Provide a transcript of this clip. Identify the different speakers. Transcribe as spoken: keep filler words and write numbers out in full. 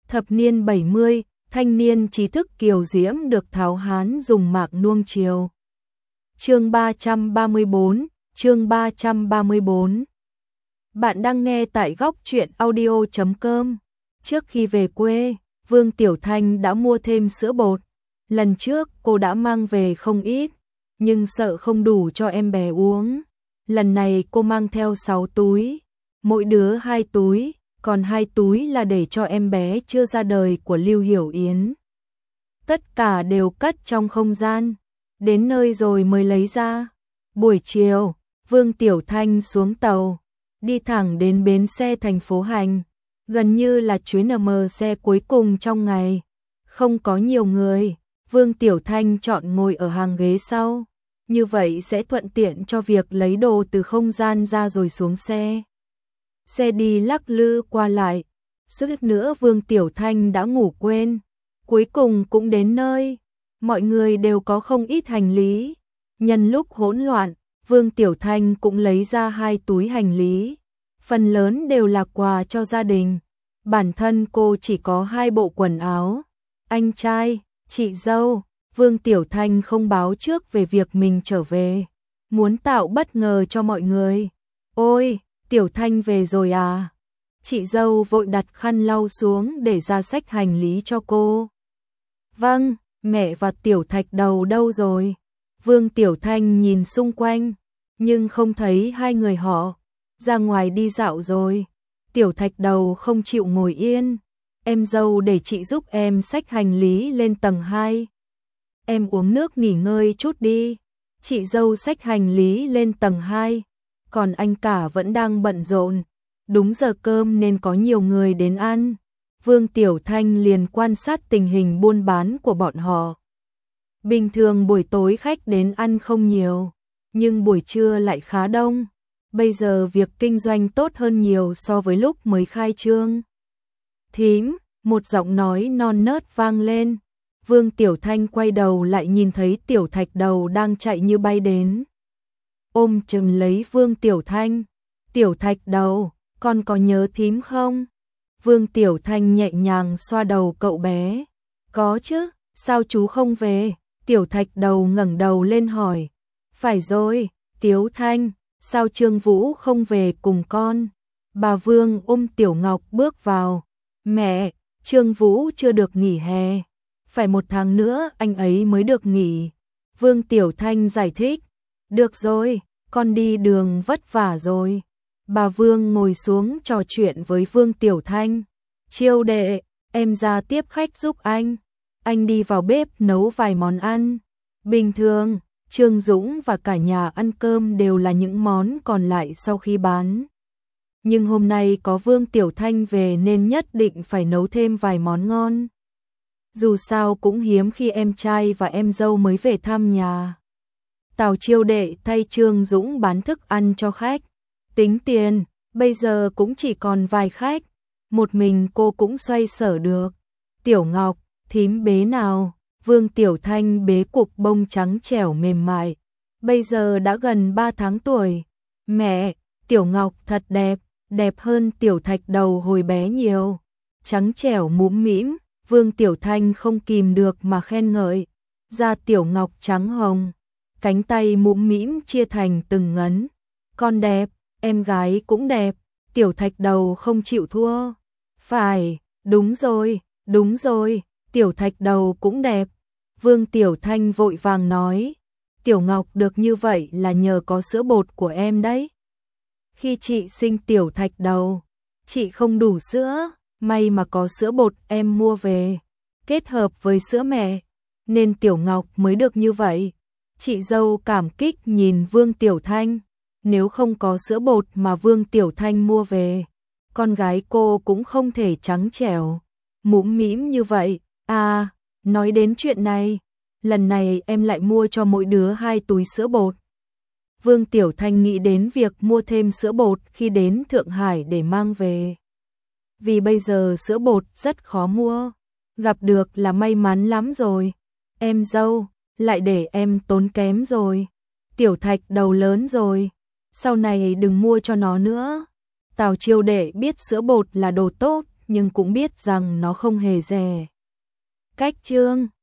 Speaker 1: Thập niên bảy mươi, thanh niên trí thức kiều diễm được tháo hán dùng mạc nuông chiều. Chương ba trăm ba mươi bốn, chương ba trăm ba mươi bốn. Bạn đang nghe tại góc truyện audio chấm com. Trước khi về quê, Vương Tiểu Thanh đã mua thêm sữa bột. Lần trước cô đã mang về không ít, nhưng sợ không đủ cho em bé uống. Lần này cô mang theo sáu túi, mỗi đứa hai túi, còn hai túi là để cho em bé chưa ra đời của Lưu Hiểu Yến. Tất cả đều cất trong không gian, đến nơi rồi mới lấy ra. Buổi chiều, Vương Tiểu Thanh xuống tàu, đi thẳng đến bến xe thành phố Hành, gần như là chuyến en em xe cuối cùng trong ngày. Không có nhiều người, Vương Tiểu Thanh chọn ngồi ở hàng ghế sau, như vậy sẽ thuận tiện cho việc lấy đồ từ không gian ra rồi xuống xe. Xe đi lắc lư qua lại, suýt nữa Vương Tiểu Thanh đã ngủ quên. Cuối cùng cũng đến nơi, mọi người đều có không ít hành lý. Nhân lúc hỗn loạn, Vương Tiểu Thanh cũng lấy ra hai túi hành lý. Phần lớn đều là quà cho gia đình. Bản thân cô chỉ có hai bộ quần áo. Anh trai, chị dâu, Vương Tiểu Thanh không báo trước về việc mình trở về, muốn tạo bất ngờ cho mọi người. Ôi, Tiểu Thanh về rồi à? Chị dâu vội đặt khăn lau xuống để ra xách hành lý cho cô. Vâng, mẹ và Tiểu Thạch Đầu đâu rồi? Vương Tiểu Thanh nhìn xung quanh, nhưng không thấy hai người họ. Ra ngoài đi dạo rồi. Tiểu Thạch Đầu không chịu ngồi yên. Em dâu để chị giúp em xách hành lý lên tầng hai. Em uống nước nghỉ ngơi chút đi. Chị dâu xách hành lý lên tầng hai. Còn anh cả vẫn đang bận rộn. Đúng giờ cơm nên có nhiều người đến ăn. Vương Tiểu Thanh liền quan sát tình hình buôn bán của bọn họ. Bình thường buổi tối khách đến ăn không nhiều, nhưng buổi trưa lại khá đông. Bây giờ việc kinh doanh tốt hơn nhiều so với lúc mới khai trương. Thím, một giọng nói non nớt vang lên. Vương Tiểu Thanh quay đầu lại nhìn thấy Tiểu Thạch Đầu đang chạy như bay đến. Ôm chầm lấy Vương Tiểu Thanh. Tiểu Thạch Đầu, con có nhớ thím không? Vương Tiểu Thanh nhẹ nhàng xoa đầu cậu bé. Có chứ, sao chú không về? Tiểu Thạch Đầu ngẩng đầu lên hỏi. Phải rồi, Tiểu Thanh, sao Trương Vũ không về cùng con? Bà Vương ôm Tiểu Ngọc bước vào. Mẹ, Trương Vũ chưa được nghỉ hè. Phải một tháng nữa anh ấy mới được nghỉ. Vương Tiểu Thanh giải thích. Được rồi, con đi đường vất vả rồi. Bà Vương ngồi xuống trò chuyện với Vương Tiểu Thanh. Chiêu đệ, em ra tiếp khách giúp anh. Anh đi vào bếp nấu vài món ăn. Bình thường, Trương Dũng và cả nhà ăn cơm đều là những món còn lại sau khi bán. Nhưng hôm nay có Vương Tiểu Thanh về nên nhất định phải nấu thêm vài món ngon. Dù sao cũng hiếm khi em trai và em dâu mới về thăm nhà. Tào Chiêu đệ thay Trương Dũng bán thức ăn cho khách. Tính tiền, bây giờ cũng chỉ còn vài khách. Một mình cô cũng xoay sở được. Tiểu Ngọc, thím bế nào? Vương Tiểu Thanh bế cục bông trắng trẻo mềm mại. Bây giờ đã gần ba tháng tuổi. Mẹ, Tiểu Ngọc thật đẹp, đẹp hơn Tiểu Thạch Đầu hồi bé nhiều. Trắng trẻo mũm mĩm, Vương Tiểu Thanh không kìm được mà khen ngợi. Da Tiểu Ngọc trắng hồng, cánh tay mũm mĩm chia thành từng ngấn. Con đẹp, em gái cũng đẹp. Tiểu Thạch Đầu không chịu thua. Phải, đúng rồi, đúng rồi, Tiểu Thạch Đầu cũng đẹp. Vương Tiểu Thanh vội vàng nói. Tiểu Ngọc được như vậy là nhờ có sữa bột của em đấy. Khi chị sinh Tiểu Thạch Đầu, chị không đủ sữa, may mà có sữa bột em mua về, kết hợp với sữa mẹ, nên Tiểu Ngọc mới được như vậy. Chị dâu cảm kích nhìn Vương Tiểu Thanh. Nếu không có sữa bột mà Vương Tiểu Thanh mua về, con gái cô cũng không thể trắng trẻo, mũm mĩm như vậy. À, nói đến chuyện này, lần này em lại mua cho mỗi đứa hai túi sữa bột. Vương Tiểu Thanh nghĩ đến việc mua thêm sữa bột khi đến Thượng Hải để mang về. Vì bây giờ sữa bột rất khó mua, gặp được là may mắn lắm rồi. Em dâu, lại để em tốn kém rồi. Tiểu Thạch Đầu lớn rồi, sau này đừng mua cho nó nữa. Tào Chiêu đệ biết sữa bột là đồ tốt nhưng cũng biết rằng nó không hề rẻ. Cách chương